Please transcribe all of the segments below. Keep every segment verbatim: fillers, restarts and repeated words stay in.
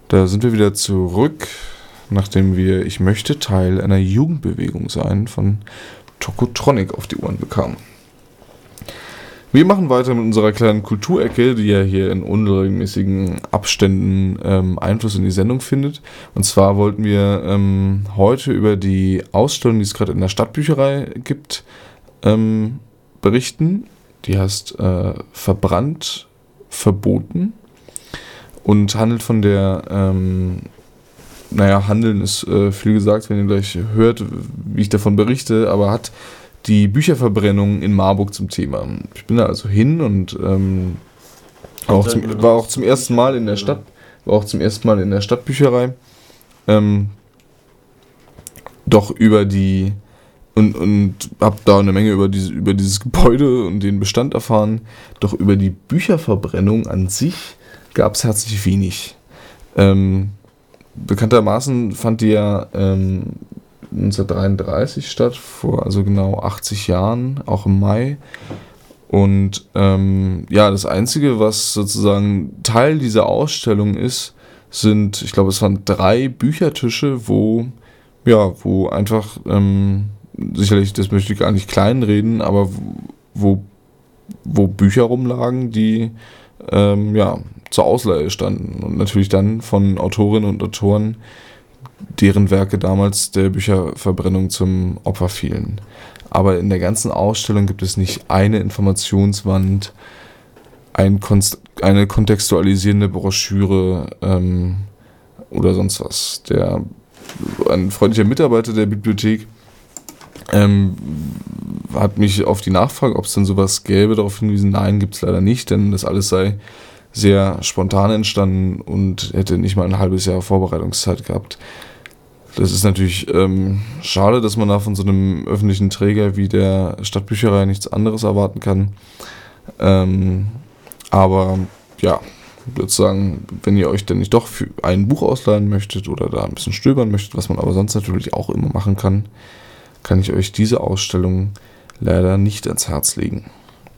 Da sind wir wieder zurück, nachdem wir Ich möchte Teil einer Jugendbewegung sein von Tokotronic auf die Ohren bekamen. Wir machen weiter mit unserer kleinen Kulturecke, die ja hier in unregelmäßigen Abständen ähm, Einfluss in die Sendung findet. Und zwar wollten wir ähm, heute über die Ausstellung, die es gerade in der Stadtbücherei gibt, ähm, berichten. Die heißt äh, Verbrannt, Verboten und handelt von der, ähm, naja, Handeln ist äh, viel gesagt, wenn ihr gleich hört, wie ich davon berichte, aber hat die Bücherverbrennung in Marburg zum Thema. Ich bin da also hin und ähm, auch zum, war auch zum ersten Mal in der Stadt, war auch zum ersten Mal in der Stadtbücherei. Ähm, doch über die und und habe da eine Menge über diese über dieses Gebäude und den Bestand erfahren. Doch über die Bücherverbrennung an sich gab es herzlich wenig. Ähm, bekanntermaßen fand die ja ähm, neunzehnhundertdreiunddreißig statt, vor also genau achtzig Jahren, auch im Mai. Und ähm, ja, das Einzige, was sozusagen Teil dieser Ausstellung ist, sind, ich glaube, es waren drei Büchertische, wo, ja, wo einfach, ähm, sicherlich, das möchte ich gar nicht kleinreden, aber wo, wo Bücher rumlagen, die, ähm, ja, zur Ausleihe standen. Und natürlich dann von Autorinnen und Autoren, deren Werke damals der Bücherverbrennung zum Opfer fielen. Aber in der ganzen Ausstellung gibt es nicht eine Informationswand, ein Konst- eine kontextualisierende Broschüre ähm, oder sonst was. Der, ein freundlicher Mitarbeiter der Bibliothek ähm, hat mich auf die Nachfrage, ob es denn sowas gäbe, darauf hingewiesen, nein, gibt es leider nicht, denn das alles sei sehr spontan entstanden und hätte nicht mal ein halbes Jahr Vorbereitungszeit gehabt. Das ist natürlich ähm, schade, dass man da von so einem öffentlichen Träger wie der Stadtbücherei nichts anderes erwarten kann. Ähm, aber ja, sozusagen, wenn ihr euch denn nicht doch für ein Buch ausleihen möchtet oder da ein bisschen stöbern möchtet, was man aber sonst natürlich auch immer machen kann, kann ich euch diese Ausstellung leider nicht ans Herz legen.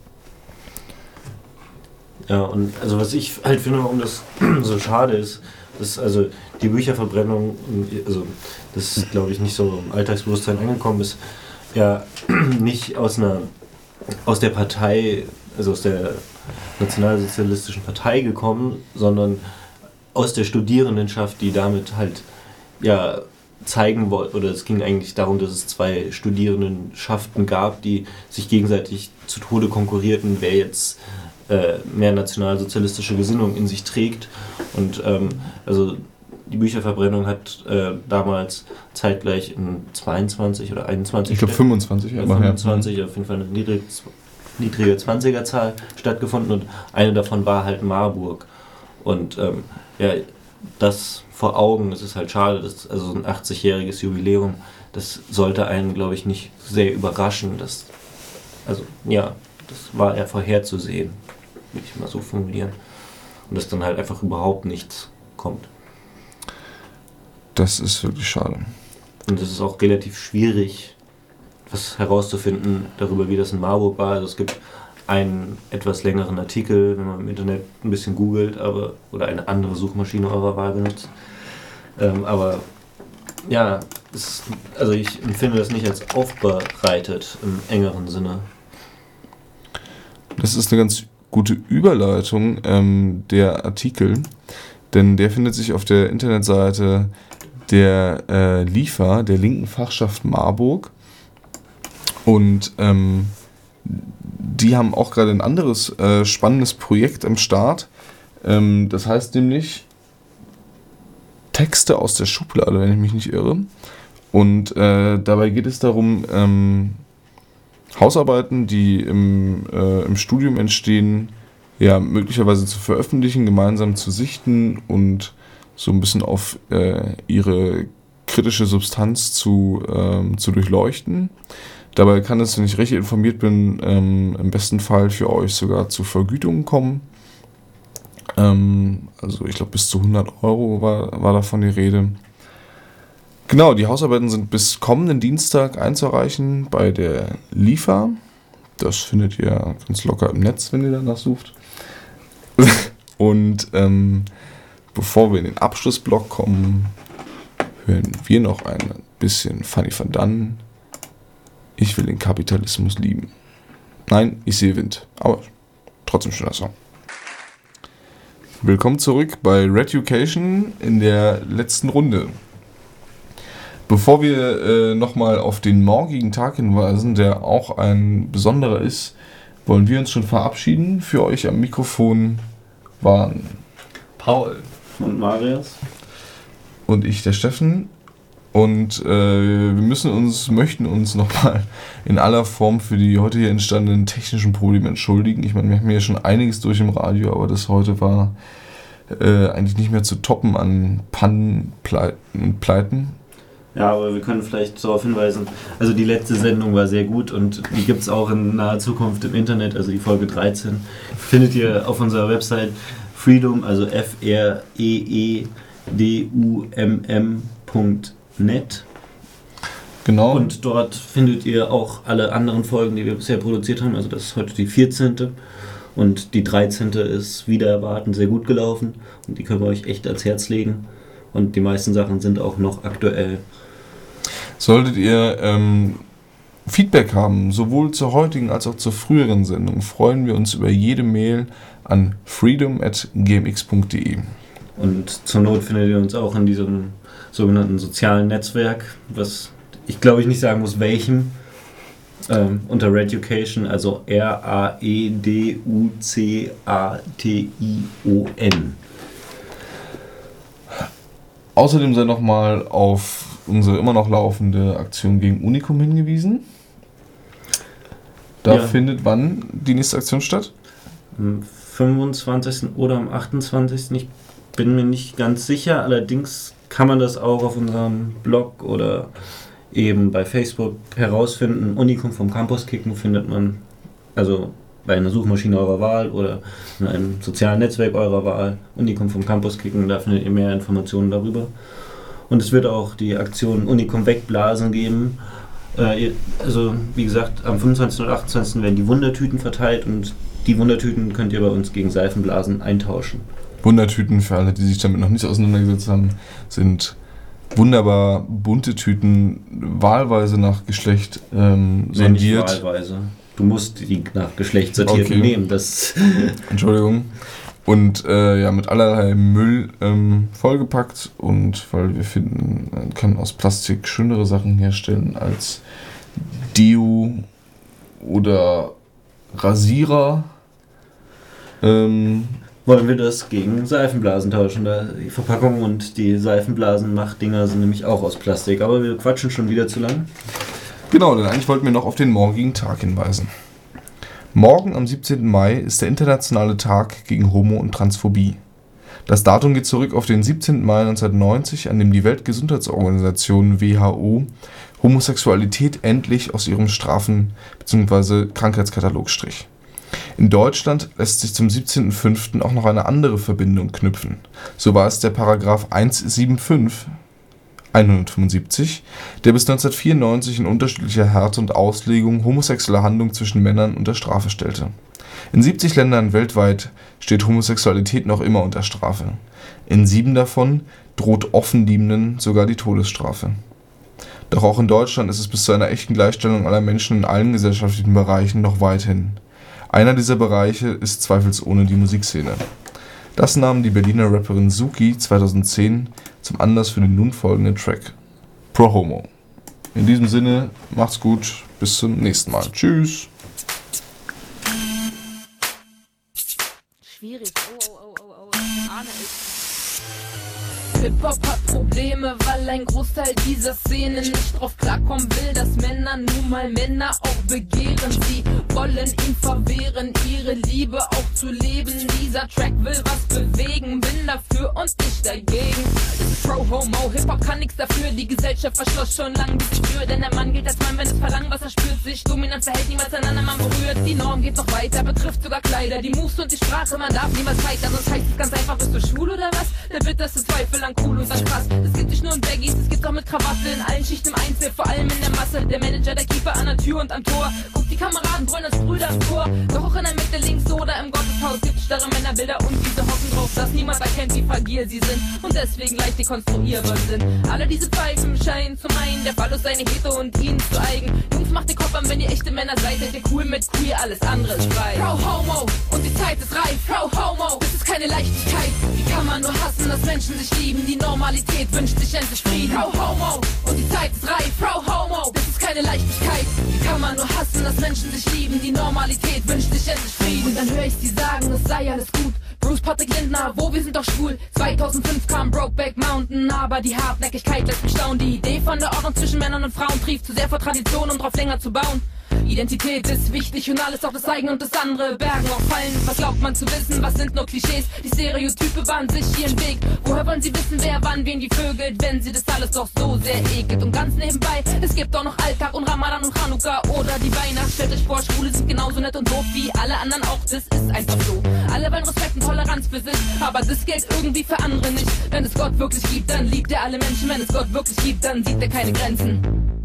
Ja, und also was ich halt finde, warum das so schade ist, dass also die Bücherverbrennung, also das glaube ich nicht so im Alltagsbewusstsein angekommen ist, ja nicht aus einer aus der Partei, also aus der nationalsozialistischen Partei gekommen, sondern aus der Studierendenschaft, die damit halt ja zeigen wollte, oder es ging eigentlich darum, dass es zwei Studierendenschaften gab, die sich gegenseitig zu Tode konkurrierten, wer jetzt äh, mehr nationalsozialistische Gesinnung in sich trägt. Und ähm, also die Bücherverbrennung hat äh, damals zeitgleich in zweiundzwanzig oder einundzwanzig, ich glaube fünfundzwanzig, aber fünfundzwanzig, ja. Auf jeden Fall eine niedrige, niedrige zwanzigerzahl stattgefunden und eine davon war halt Marburg. Und ähm, ja, das vor Augen, es ist halt schade, dass, also so ein achtzigjähriges Jubiläum, das sollte einen, glaube ich, nicht sehr überraschen. Das, also ja, das war eher vorherzusehen, würde ich mal so formulieren. Und dass dann halt einfach überhaupt nichts kommt. Das ist wirklich schade. Und es ist auch relativ schwierig, was herauszufinden darüber, wie das in Marburg war. Also es gibt einen etwas längeren Artikel, wenn man im Internet ein bisschen googelt, aber oder eine andere Suchmaschine eurer Wahl benutzt. Ähm, aber ja, es, also ich empfinde das nicht als aufbereitet im engeren Sinne. Das ist eine ganz gute Überleitung, ähm, der Artikel, denn der findet sich auf der Internetseite der äh, L I F A, der linken Fachschaft Marburg, und ähm, die haben auch gerade ein anderes äh, spannendes Projekt am Start. Ähm, das heißt nämlich Texte aus der Schublade, wenn ich mich nicht irre. Und äh, dabei geht es darum, ähm, Hausarbeiten, die im, äh, im Studium entstehen, ja, möglicherweise zu veröffentlichen, gemeinsam zu sichten und so ein bisschen auf äh, ihre kritische Substanz zu, ähm, zu durchleuchten. Dabei kann es, wenn ich richtig informiert bin, ähm, im besten Fall für euch sogar zu Vergütungen kommen. Ähm, also ich glaube bis zu hundert Euro war, war davon die Rede. Genau, die Hausarbeiten sind bis kommenden Dienstag einzureichen bei der L I F A. Das findet ihr ganz locker im Netz, wenn ihr danach sucht. Und ähm, bevor wir in den Abschlussblock kommen, hören wir noch ein bisschen Fanny van Dann. Ich will den Kapitalismus lieben. Nein, ich sehe Wind, aber trotzdem schöner Song. Willkommen zurück bei Reducation in der letzten Runde. Bevor wir äh, nochmal auf den morgigen Tag hinweisen, der auch ein besonderer ist, wollen wir uns schon verabschieden. Für euch am Mikrofon waren Paul und Marius und ich, der Steffen. Und äh, wir müssen uns, möchten uns nochmal in aller Form für die heute hier entstandenen technischen Probleme entschuldigen. Ich meine, wir haben ja schon einiges durch im Radio, aber das heute war äh, eigentlich nicht mehr zu toppen an Pannen und Pleiten. Ja, aber wir können vielleicht darauf hinweisen, also die letzte Sendung war sehr gut und die gibt es auch in naher Zukunft im Internet, also die Folge dreizehn, findet ihr auf unserer Website Freedom, also F R E E D U M M Punkt net. Genau. Und dort findet ihr auch alle anderen Folgen, die wir bisher produziert haben, also das ist heute die vierzehnte und die dreizehnte ist wieder erwarten sehr gut gelaufen und die können wir euch echt ans Herz legen und die meisten Sachen sind auch noch aktuell. Solltet ihr ähm, Feedback haben, sowohl zur heutigen als auch zur früheren Sendung, freuen wir uns über jede Mail an freedom at g m x punkt d e. Und zur Not findet ihr uns auch in diesem sogenannten sozialen Netzwerk, was ich glaube ich nicht sagen muss, welchem, ähm, unter Reducation, also R A E D U C A T I O N. Außerdem sei nochmal auf unsere immer noch laufende Aktion gegen Unicum hingewiesen. Da ja. findet wann die nächste Aktion statt? Am fünfundzwanzigsten oder am achtundzwanzigsten Ich bin mir nicht ganz sicher. Allerdings kann man das auch auf unserem Blog oder eben bei Facebook herausfinden. Unicum vom Campus kicken findet man also bei einer Suchmaschine eurer Wahl oder in einem sozialen Netzwerk eurer Wahl. Unicum vom Campus kicken, da findet ihr mehr Informationen darüber. Und es wird auch die Aktion Unicum wegblasen geben. Äh, also wie gesagt, am fünfundzwanzigsten und achtundzwanzigsten werden die Wundertüten verteilt und die Wundertüten könnt ihr bei uns gegen Seifenblasen eintauschen. Wundertüten, für alle, die sich damit noch nicht auseinandergesetzt haben, sind wunderbar bunte Tüten, wahlweise nach Geschlecht ähm, sondiert. Nicht wahlweise. Du musst die nach Geschlecht sortiert okay. nehmen. Das Entschuldigung. Und äh, ja, mit allerlei Müll ähm, vollgepackt und weil wir finden, man kann aus Plastik schönere Sachen herstellen als Deo oder Rasierer. Ähm, wollen wir das gegen Seifenblasen tauschen. Da die Verpackung und die Seifenblasenmachtdinger sind nämlich auch aus Plastik. Aber wir quatschen schon wieder zu lang. Genau, denn eigentlich wollten wir noch auf den morgigen Tag hinweisen. Morgen am siebzehnten Mai ist der internationale Tag gegen Homo- und Transphobie. Das Datum geht zurück auf den siebzehnten Mai neunzehnhundertneunzig, an dem die Weltgesundheitsorganisation W H O Homosexualität endlich aus ihrem Strafen- bzw. Krankheitskatalog strich. In Deutschland lässt sich zum siebzehnten fünften auch noch eine andere Verbindung knüpfen. So war es der Paragraph hundertfünfundsiebzig, hundertfünfundsiebzig, der bis neunzehnhundertvierundneunzig in unterschiedlicher Härte und Auslegung homosexuelle Handlungen zwischen Männern unter Strafe stellte. In siebzig Ländern weltweit steht Homosexualität noch immer unter Strafe. In sieben davon droht Offenliebenden sogar die Todesstrafe. Doch auch in Deutschland ist es bis zu einer echten Gleichstellung aller Menschen in allen gesellschaftlichen Bereichen noch weit hin. Einer dieser Bereiche ist zweifelsohne die Musikszene. Das nahm die Berliner Rapperin Suki zweitausendzehn zum Anlass für den nun folgenden Track Pro Homo. In diesem Sinne, macht's gut, bis zum nächsten Mal. Tschüss. Schwierig. Oh, oh, oh, oh, oh. Ich ahne es. Hip-Hop hat Probleme, weil ein Großteil dieser Szene nicht drauf klarkommen will, dass Männer nun mal Männer auch begehren. Sie wollen ihm verwehren, ihre Liebe auch zu leben. Dieser Track will was bewegen, bin dafür und ich dagegen. Pro-Homo, Hip-Hop kann nichts dafür, die Gesellschaft verschloss schon lang die Tür. Denn der Mann gilt als Mann, wenn es verlangt, was er spürt. Sich dominant verhält, niemals ein anderer Mann berührt. Die Norm geht noch weiter, betrifft sogar Kleider. Die Moves und die Sprache, man darf niemals heitern. Sonst heißt es ganz einfach, bist du schwul oder was? Der bitterste Zweifel an cool und an krass. Es gibt nicht nur in Baggies, es gibt auch mit Krawatte in allen Schichten im Einzel, vor allem in der Masse. Der Manager, der Keeper an der Tür und am Tor. Guck Die Kameraden brüllen als Brüder im Chor. Doch auch in der Mitte, links oder im Gotteshaus gibt's starre Männerbilder und diese hoffen drauf, dass niemand erkennt, wie fragil sie sind und deswegen leicht dekonstruierbar sind. Alle diese Pfeifen scheinen zum einen der Phallus seine Hetero und ihnen zu eigen. Jungs, macht den Kopf an, wenn ihr echte Männer seid, seid ihr cool mit queer, alles andere ist frei. Frau Homo und die Zeit ist reif. Frau Homo, das ist keine Leichtigkeit. Wie kann man nur hassen, dass Menschen sich lieben? Die Normalität wünscht sich endlich Frieden. Frau Homo und die Zeit ist reif. Frau Homo, das ist keine Leichtigkeit. Wie kann man nur hassen, dass Menschen sich lieben? Die Normalität wünscht sich endlich Frieden. Und dann höre ich sie sagen, es sei alles gut. Bruce Patrick Lindner, wo wir sind doch schwul. zweitausendfünf kam Brokeback Mountain, aber die Hartnäckigkeit lässt mich staunen. Die Idee von der Ordnung zwischen Männern und Frauen trieft zu sehr vor Tradition, um drauf länger zu bauen. Identität ist wichtig und alles, auch das eigene und das andere. Bergen auch Fallen, was glaubt man zu wissen? Was sind nur Klischees? Die Stereotype bahnen sich ihren Weg. Woher wollen sie wissen, wer wann wen die vögelt, wenn sie das alles doch so sehr ekelt? Und ganz nebenbei, es gibt auch noch Alltag und Ramadan und Chanukka oder die Weihnacht. Stellt euch vor, Schwule sind genauso nett und doof wie alle anderen auch, das ist einfach so. Alle wollen Respekt und Toleranz für sich, aber das gilt irgendwie für andere nicht. Wenn es Gott wirklich gibt, dann liebt er alle Menschen. Wenn es Gott wirklich gibt, dann sieht er keine Grenzen.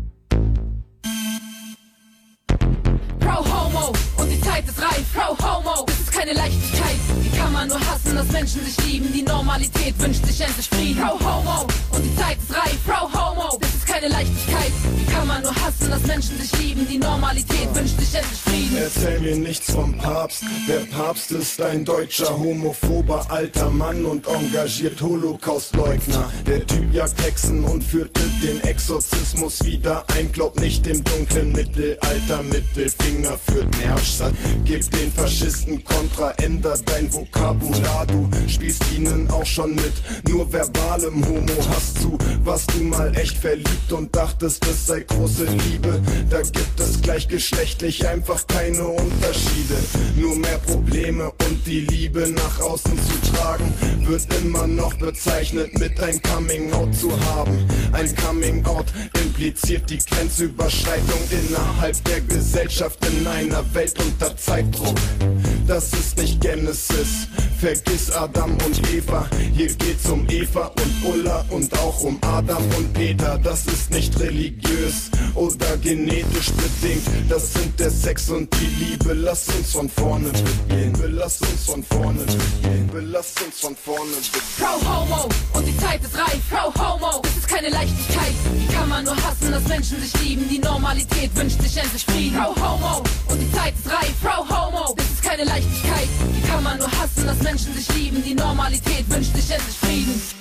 Frau Homo und die Zeit ist reif. Frau Homo, das ist keine Leichtigkeit. Wie kann man nur hassen, dass Menschen sich lieben? Die Normalität wünscht sich endlich Frieden. Frau Homo und die Zeit ist reif. Frau Homo, das ist keine Leichtigkeit. Wie kann man nur hassen, dass Menschen sich lieben? Die Normalität wünscht sich endlich Frieden. Erzähl mir nichts vom Papst. Der Papst ist ein deutscher homophober alter Mann und engagiert Holocaustleugner. Der Typ jagt Hexen und führte den Exorzismus wieder ein. Glaub nicht dem dunklen Mittelalter. Mittelfinger führt Nervstadt. Gib den Faschisten Kontra, änder dein Vokabular. Du spielst ihnen auch schon mit nur verbalem Homo. Hast du, warst du mal echt verliebt und dachtest, es sei große Liebe? Da gibt es gleichgeschlechtlich einfach keine Unterschiede. Nur mehr Probleme und die Liebe nach außen zu tragen wird immer noch bezeichnet mit ein Coming Out zu haben. Ein Coming Out impliziert die Grenzüberschreitung innerhalb der Gesellschaft in einer Welt unter Zeitdruck. Das ist nicht Genesis, vergiss Adam und Eva. Hier geht's um Eva und Ulla und auch um Adam und Peter. Das ist nicht religiös oder genetisch bedingt. Das sind der Sex und die Liebe. Lass uns von vorne beginnen. Lass uns von vorne beginnen. Lass uns von vorne beginnen. Frau Homo und die Zeit ist reif. Frau Homo, das ist keine Leichtigkeit. Wie kann man nur hassen, dass Menschen sich lieben? Die Normalität wünscht sich endlich Frieden. Frau Homo und die Zeit ist reif. Frau Homo, das ist keine Leichtigkeit. Wie kann man nur hassen, dass Menschen sich lieben? Die Normalität wünscht sich endlich Frieden.